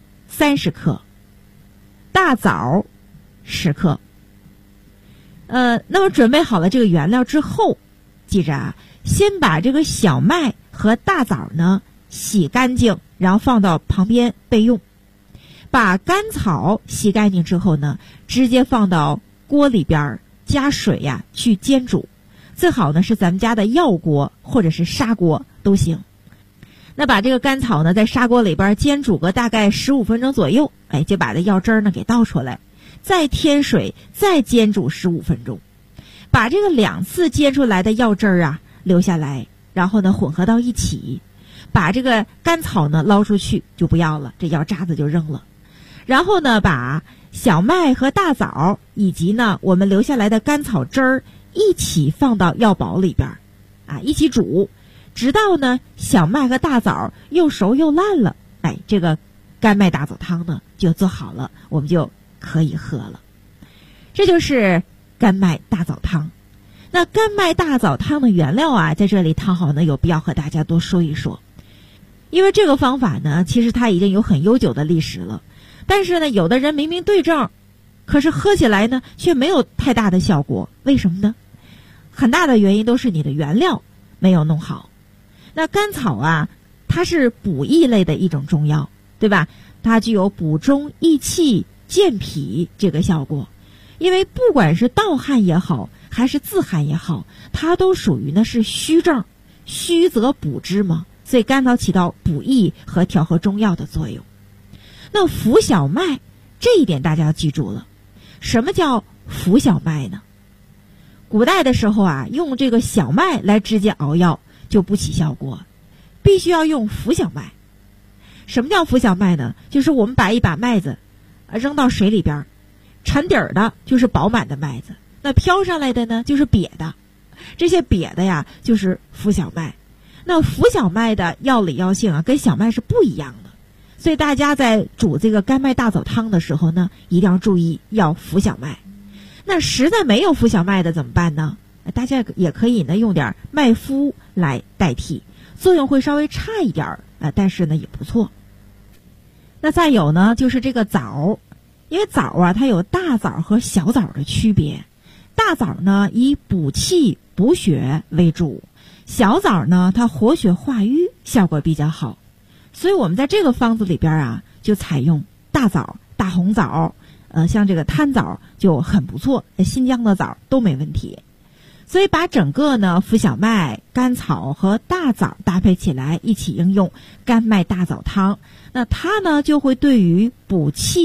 30克，大枣10克。那么准备好了这个原料之后，记着啊，先把这个小麦和大枣呢洗干净，然后放到旁边备用。把甘草洗干净之后呢，直接放到锅里边加水呀去煎煮。最好呢是咱们家的药锅或者是砂锅都行。那把这个甘草呢在砂锅里边煎煮个大概15分钟左右，就把这药汁呢给倒出来，再添水，再煎煮15分钟。把这个2次煎出来的药汁啊留下来，然后呢混合到一起。把这个甘草呢捞出去就不要了，这药渣子就扔了。然后呢把小麦和大枣以及呢我们留下来的甘草汁儿一起放到药煲里边一起煮，直到呢小麦和大枣又熟又烂了，这个甘麦大枣汤呢就做好了，我们就可以喝了。这就是甘麦大枣汤。那甘麦大枣汤的原料啊，在这里汤好呢有必要和大家多说一说。因为这个方法呢其实它已经有很悠久的历史了，但是呢有的人明明对症，可是喝起来呢却没有太大的效果。为什么呢？很大的原因都是你的原料没有弄好。那甘草啊，它是补益类的一种中药，对吧？它具有补中益气健脾这个效果。因为不管是盗汗也好，还是自汗也好，它都属于呢是虚症，虚则补之嘛，所以甘草起到补益和调和中药的作用。那浮小麦这一点大家要记住了。什么叫浮小麦呢？古代的时候啊，用这个小麦来直接熬药就不起效果，必须要用浮小麦。什么叫浮小麦呢？就是我们把一把麦子扔到水里边，沉底儿的就是饱满的麦子，那飘上来的呢就是瘪的，这些瘪的呀就是浮小麦。那浮小麦的药理药性啊跟小麦是不一样的，所以大家在煮这个甘麦大枣汤的时候呢，一定要注意要浮小麦。那实在没有浮小麦的怎么办呢？大家也可以呢用点麦麸来代替，作用会稍微差一点但是呢也不错。那再有呢就是这个枣，因为枣啊它有大枣和小枣的区别。大枣呢以补气补血为主，小枣呢它活血化瘀效果比较好，所以我们在这个方子里边啊就采用大枣、大红枣，像这个贪枣就很不错，新疆的枣都没问题。所以把整个呢浮小麦、甘草和大枣搭配起来一起应用甘麦大枣汤，那它呢就会对于补气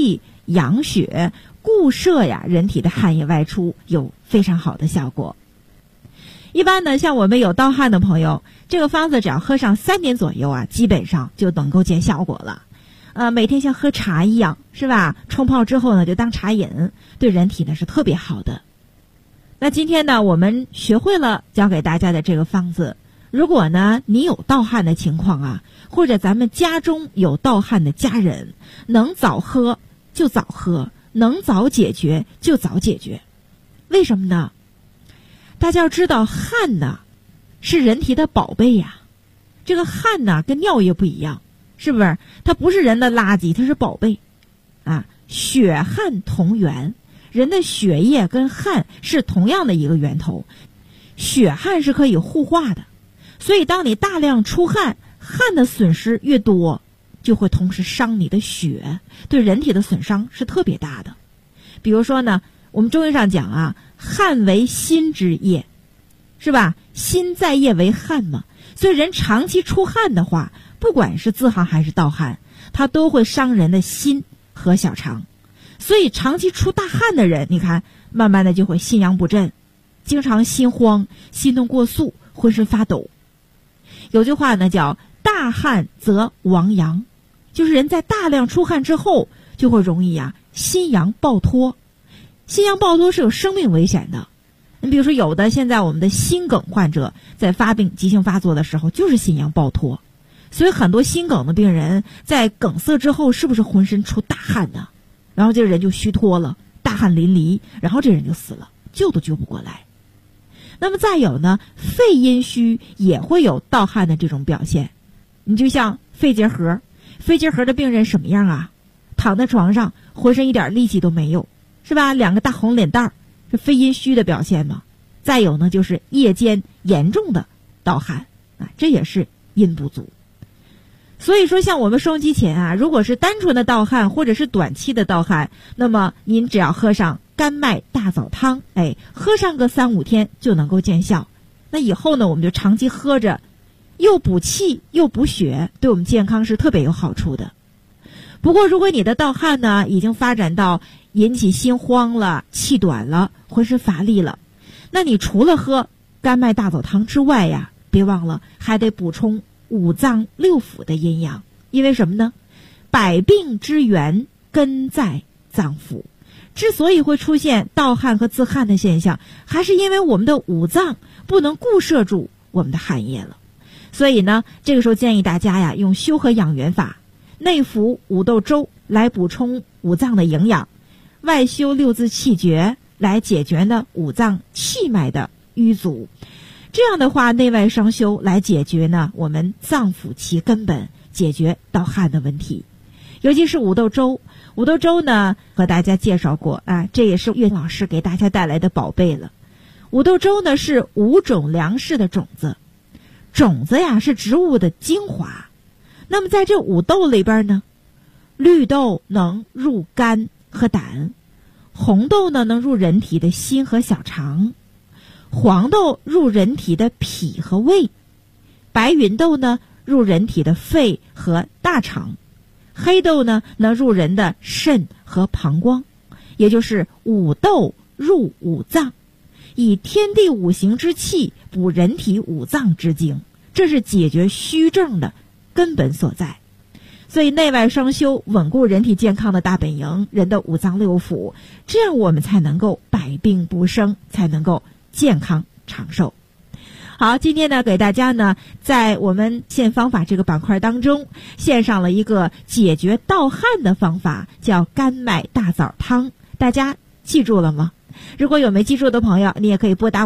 养血、固摄呀人体的汗液外出，有非常好的效果。一般呢，像我们有盗汗的朋友，这个方子只要喝上3年左右啊，基本上就能够见效果了。每天像喝茶一样，是吧？冲泡之后呢，就当茶饮，对人体呢是特别好的。那今天呢，我们学会了教给大家的这个方子，如果呢你有盗汗的情况啊，或者咱们家中有盗汗的家人，能早喝就早喝，能早解决就早解决。为什么呢？大家要知道，汗呢是人体的宝贝呀。这个汗呢跟尿液不一样，是不是？它不是人的垃圾，它是宝贝啊。血汗同源，人的血液跟汗是同样的一个源头，血汗是可以互化的。所以当你大量出汗，汗的损失越多，就会同时伤你的血，对人体的损伤是特别大的。比如说呢，我们中医上讲啊，汗为心之液，是吧？心在液为汗嘛。所以人长期出汗的话，不管是自汗还是盗汗，它都会伤人的心和小肠。所以长期出大汗的人，你看慢慢的就会心阳不振，经常心慌、心动过速、浑身发抖。有句话呢叫大汗则亡阳，就是人在大量出汗之后就会容易心阳暴脱。心阳暴脱是有生命危险的。你比如说有的现在我们的心梗患者在发病急性发作的时候就是心阳暴脱，所以很多心梗的病人在梗塞之后是不是浑身出大汗呢？然后这个人就虚脱了，大汗淋漓，然后这人就死了，救都救不过来。那么再有呢，肺阴虚也会有盗汗的这种表现。你就像肺结核的病人什么样啊？躺在床上浑身一点力气都没有，是吧？2个大红脸蛋儿，是肺阴虚的表现嘛。再有呢，就是夜间严重的盗汗啊，这也是阴不足。所以说像我们收音机前啊，如果是单纯的盗汗或者是短期的盗汗，那么您只要喝上甘麦大枣汤，喝上个3-5天就能够见效。那以后呢，我们就长期喝着，又补气又补血，对我们健康是特别有好处的。不过如果你的盗汗呢已经发展到引起心慌了、气短了、浑身乏力了，那你除了喝甘麦大枣汤之外呀，别忘了还得补充5脏6腑的阴阳。因为什么呢？百病之源根在脏腑。之所以会出现盗汗和自汗的现象，还是因为我们的5脏不能固摄住我们的汗液了。所以呢，这个时候建议大家呀，用修和养元法，内服五豆粥来补充5脏的营养，外修6字气诀来解决呢5脏气脉的瘀阻。这样的话，内外双修来解决呢我们脏腑其根本，解决盗汗的问题。尤其是五豆粥，五豆粥呢和大家介绍过啊，这也是岳老师给大家带来的宝贝了。五豆粥呢是5种粮食的种子，种子呀是植物的精华。那么在这5豆里边呢，绿豆能入肝和胆，红豆呢能入人体的心和小肠，黄豆入人体的脾和胃，白芸豆呢入人体的肺和大肠，黑豆呢能入人的肾和膀胱。也就是5豆入5脏，以天地5行之气补人体5脏之精，这是解决虚症的根本所在。所以内外双修，稳固人体健康的大本营，人的5脏6腑，这样我们才能够百病不生，才能够健康长寿。好，今天呢给大家呢在我们献方法这个板块当中献上了一个解决盗汗的方法，叫甘麦大枣汤。大家记住了吗？如果有没记住的朋友，你也可以拨打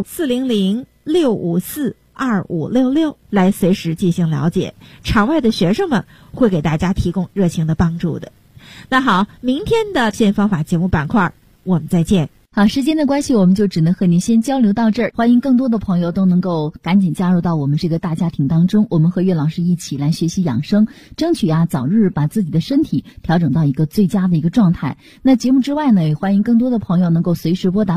400-654-2566来随时进行了解，场外的学生们会给大家提供热情的帮助的。那好，明天的献方法节目板块我们再见。 好，时间的关系，我们就只能和您先交流到这儿。欢迎更多的朋友都能够赶紧加入到我们这个大家庭当中，我们和岳老师一起来学习养生，争取早日把自己的身体调整到一个最佳的一个状态。那节目之外呢，也欢迎更多的朋友能够随时拨打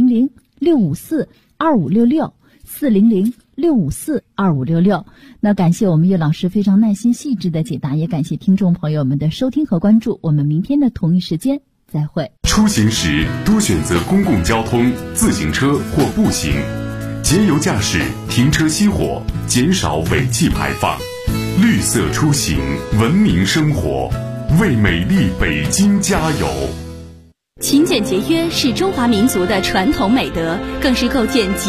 400-654-2566，400-654-2566。那感谢我们岳老师非常耐心细致的解答，也感谢听众朋友们的收听和关注。我们明天的同一时间再会。 出行时多选择公共交通、自行车或步行，节油驾驶，停车熄火，减少尾气排放。绿色出行，文明生活，为美丽北京加油。 勤俭节约是中华民族的传统美德，更是构建